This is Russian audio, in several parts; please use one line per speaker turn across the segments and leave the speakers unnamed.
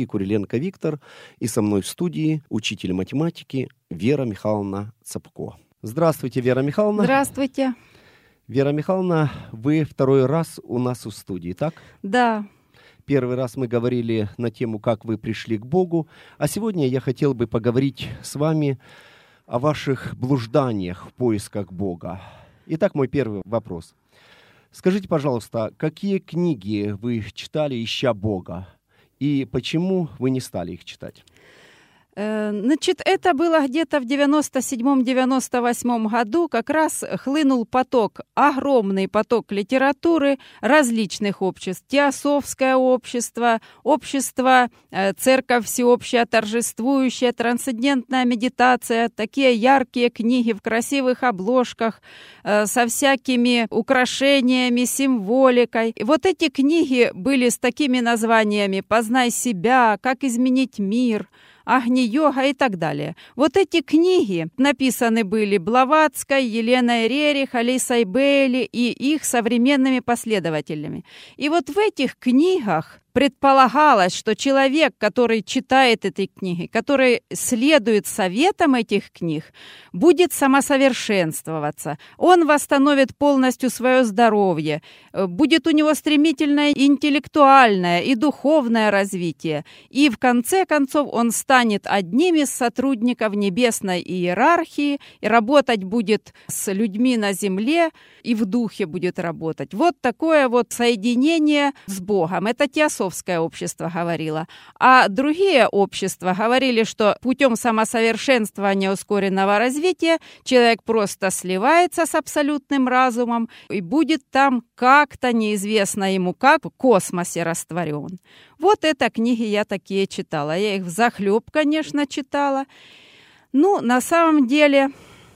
Куриленко Виктор, и со мной в студии учитель математики Вера Михайловна Цапко. Здравствуйте, Вера Михайловна.
Здравствуйте.
Вера Михайловна, вы второй раз у нас в студии, так?
Да.
Первый раз мы говорили на тему, как вы пришли к Богу, а сегодня я хотел бы поговорить с вами о ваших блужданиях в поисках Бога. Итак, мой первый вопрос. Скажите, пожалуйста, какие книги вы читали, ища Бога, и почему вы не стали их читать?
Значит, это было где-то в 97-98 году, как раз хлынул поток, огромный поток литературы различных обществ. Теософское общество, общество «Церковь всеобщая, торжествующая», «Трансцендентная медитация», такие яркие книги в красивых обложках, со всякими украшениями, символикой. И вот эти книги были с такими названиями «Познай себя», «Как изменить мир», Агни-йога и так далее. Вот эти книги написаны были Блаватской, Еленой Рерих, Алисой Бейли и их современными последователями. И вот в этих книгах предполагалось, что человек, который читает эти книги, который следует советам этих книг, будет самосовершенствоваться. Он восстановит полностью свое здоровье, будет у него стремительное интеллектуальное и духовное развитие. И в конце концов он станет одним из сотрудников небесной иерархии и работать будет с людьми на земле и в духе будет работать. Вот такое вот соединение с Богом. Это теософское общество говорило. А другие общества говорили, что путем самосовершенствования ускоренного развития человек просто сливается с абсолютным разумом и будет там как-то, неизвестно ему как, в космосе растворен. Вот это книги я такие читала. Я их взахлеб, конечно, читала. Ну, на самом деле...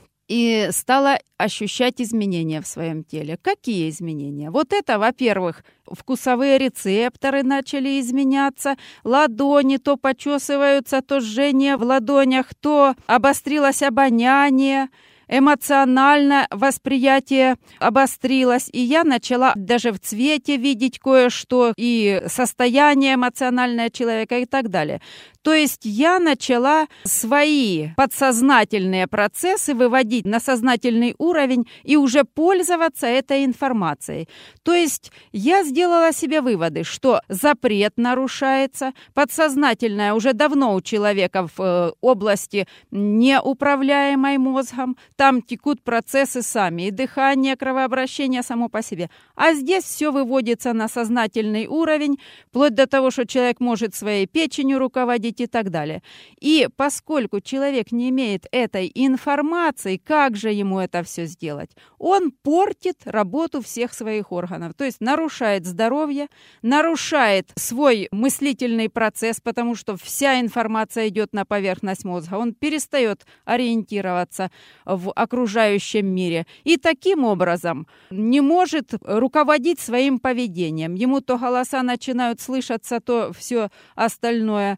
И стала ощущать изменения в своем теле. Какие изменения? Вот это, во-первых, вкусовые рецепторы начали изменяться, ладони то почесываются, то жжение в ладонях, то обострилось обоняние, эмоционально восприятие обострилось, и я начала даже в цвете видеть кое-что, и состояние эмоциональное человека и так далее. То есть я начала свои подсознательные процессы выводить на сознательный уровень и уже пользоваться этой информацией. То есть я сделала себе выводы, что запрет нарушается, подсознательное уже давно у человека в области неуправляемой мозгом, там текут процессы сами, и дыхание, кровообращение само по себе. А здесь все выводится на сознательный уровень, вплоть до того, что человек может своей печенью руководить и так далее. И поскольку человек не имеет этой информации, как же ему это все сделать? Он портит работу всех своих органов, то есть нарушает здоровье, нарушает свой мыслительный процесс, потому что вся информация идет на поверхность мозга, он перестает ориентироваться в окружающем мире и таким образом не может руководить своим поведением. Ему то голоса начинают слышаться, то все остальное.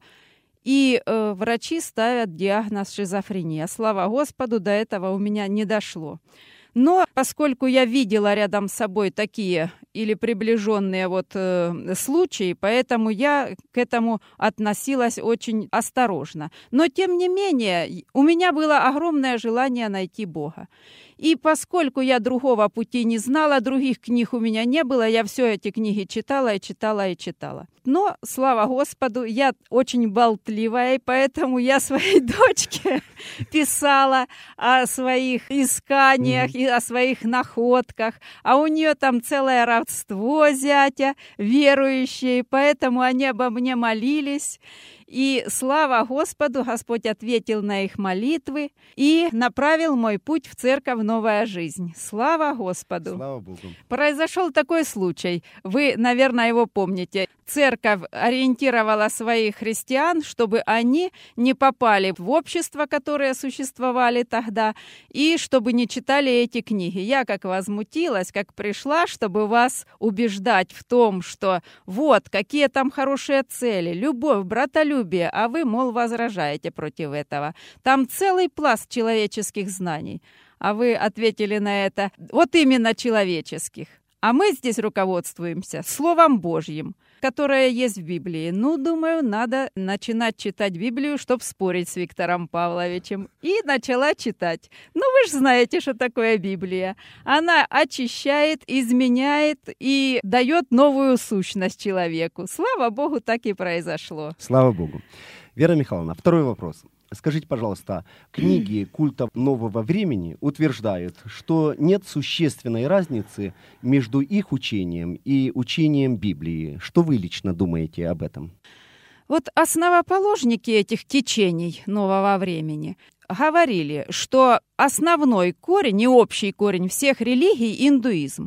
И врачи ставят диагноз шизофрения. Слава Господу, до этого у меня не дошло. Но поскольку я видела рядом с собой такие или приближенные случаи, поэтому я к этому относилась очень осторожно. Но тем не менее, у меня было огромное желание найти Бога. И поскольку я другого пути не знала, других книг у меня не было, я все эти книги читала и читала и читала. Но, слава Господу, я очень болтливая, и поэтому я своей дочке писала о своих исканиях и о своих находках. А у нее там целое родство зятя, верующие, поэтому они обо мне молились. И слава Господу, Господь ответил на их молитвы и направил мой путь в церковь «Новая жизнь». Слава Господу!
Слава Богу!
Произошел такой случай, вы, наверное, его помните. Церковь ориентировала своих христиан, чтобы они не попали в общества, которые существовали тогда, и чтобы не читали эти книги. Я как возмутилась, как пришла, чтобы вас убеждать в том, что вот, какие там хорошие цели, любовь, братолюбие, а вы, мол, возражаете против этого. Там целый пласт человеческих знаний. А вы ответили на это, вот именно человеческих. А мы здесь руководствуемся Словом Божьим. которое есть в Библии. Ну, думаю, надо начинать читать Библию, чтобы спорить с Виктором Павловичем. И начала читать. Ну, вы же знаете, что такое Библия. Она очищает, изменяет и дает новую сущность человеку. Слава Богу, так и произошло.
Слава Богу. Вера Михайловна, второй вопрос. Скажите, пожалуйста, книги культа нового времени утверждают, что нет существенной разницы между их учением и учением Библии. Что вы лично думаете об этом?
Вот основоположники этих течений нового времени говорили, что основной корень и общий корень всех религий – индуизм.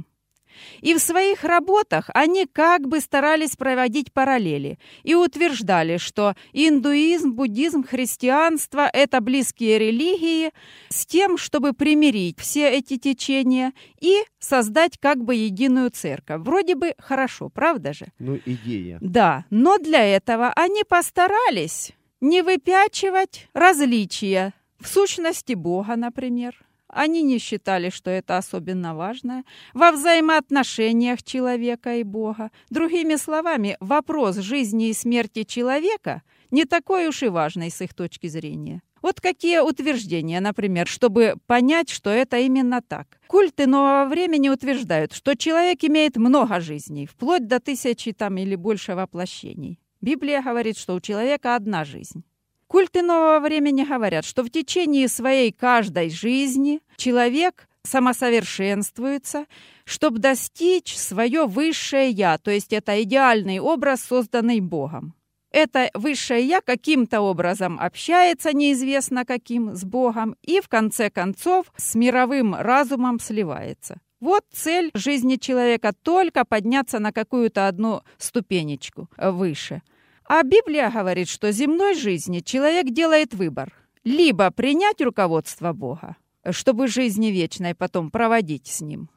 И в своих работах они как бы старались проводить параллели и утверждали, что индуизм, буддизм, христианство – это близкие религии с тем, чтобы примирить все эти течения и создать как бы единую церковь. Вроде бы хорошо, правда же?
Ну, идея.
Да, но для этого они постарались не выпячивать различия в сущности Бога, например. Они не считали, что это особенно важно во взаимоотношениях человека и Бога. Другими словами, вопрос жизни и смерти человека не такой уж и важный с их точки зрения. Вот какие утверждения, например, чтобы понять, что это именно так. Культы нового времени утверждают, что человек имеет много жизней, вплоть до 1000 или больше воплощений. Библия говорит, что у человека одна жизнь. Культы нового времени говорят, что в течение своей каждой жизни человек самосовершенствуется, чтобы достичь свое высшее «я», то есть это идеальный образ, созданный Богом. Это высшее «я» каким-то образом общается, неизвестно каким, с Богом, и в конце концов с мировым разумом сливается. Вот цель жизни человека – только подняться на какую-то одну ступенечку выше. А Библия говорит, что в земной жизни человек делает выбор. Либо принять руководство Бога, чтобы жизни вечной потом проводить с ним,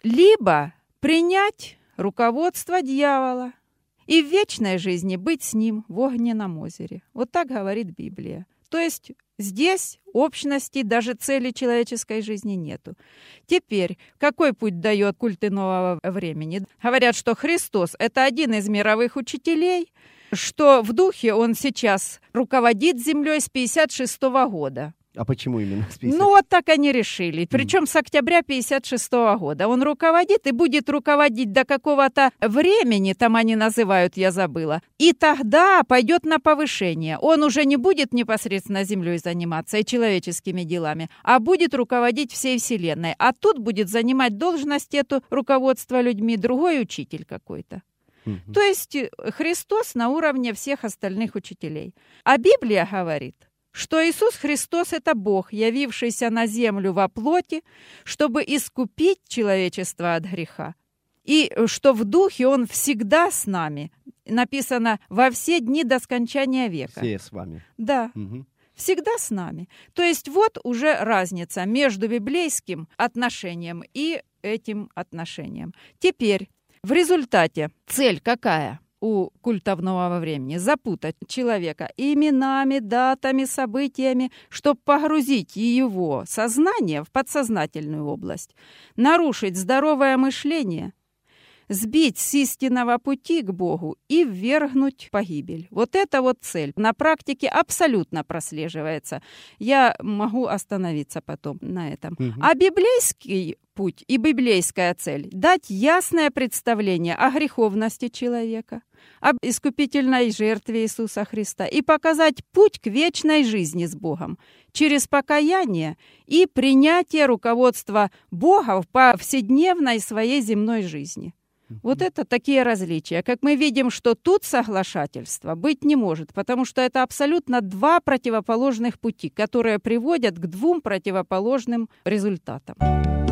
либо принять руководство дьявола и в вечной жизни быть с ним в огненном озере. Вот так говорит Библия. То есть здесь общности, даже цели человеческой жизни нету. Теперь, какой путь дает культы нового времени? Говорят, что Христос – это один из мировых учителей, что в духе он сейчас руководит землей с 1956 года.
А почему именно с 56?
Ну, вот так они решили. Причем с октября 1956 года. Он руководит и будет руководить до какого-то времени, там они называют, я забыла. И тогда пойдет на повышение. Он уже не будет непосредственно землей заниматься и человеческими делами, а будет руководить всей вселенной. А тут будет занимать должность эту руководства людьми другой учитель какой-то. То есть Христос на уровне всех остальных учителей. А Библия говорит, что Иисус Христос – это Бог, явившийся на землю во плоти, чтобы искупить человечество от греха. И что в духе Он всегда с нами. Написано «во все дни до скончания века».
Все с вами.
Да. Всегда с нами. То есть вот уже разница между библейским отношением и этим отношением. Теперь в результате цель какая у культов нового времени? Запутать человека именами, датами, событиями, чтобы погрузить его сознание в подсознательную область, нарушить здоровое мышление, сбить с истинного пути к Богу и ввергнуть в погибель. Вот это вот цель. На практике абсолютно прослеживается. Я могу остановиться потом на этом. А библейский путь и библейская цель – дать ясное представление о греховности человека, об искупительной жертве Иисуса Христа и показать путь к вечной жизни с Богом через покаяние и принятие руководства Бога в повседневной своей земной жизни. Вот это такие различия. Как мы видим, что тут соглашательства быть не может, потому что это абсолютно два противоположных пути, которые приводят к двум противоположным результатам.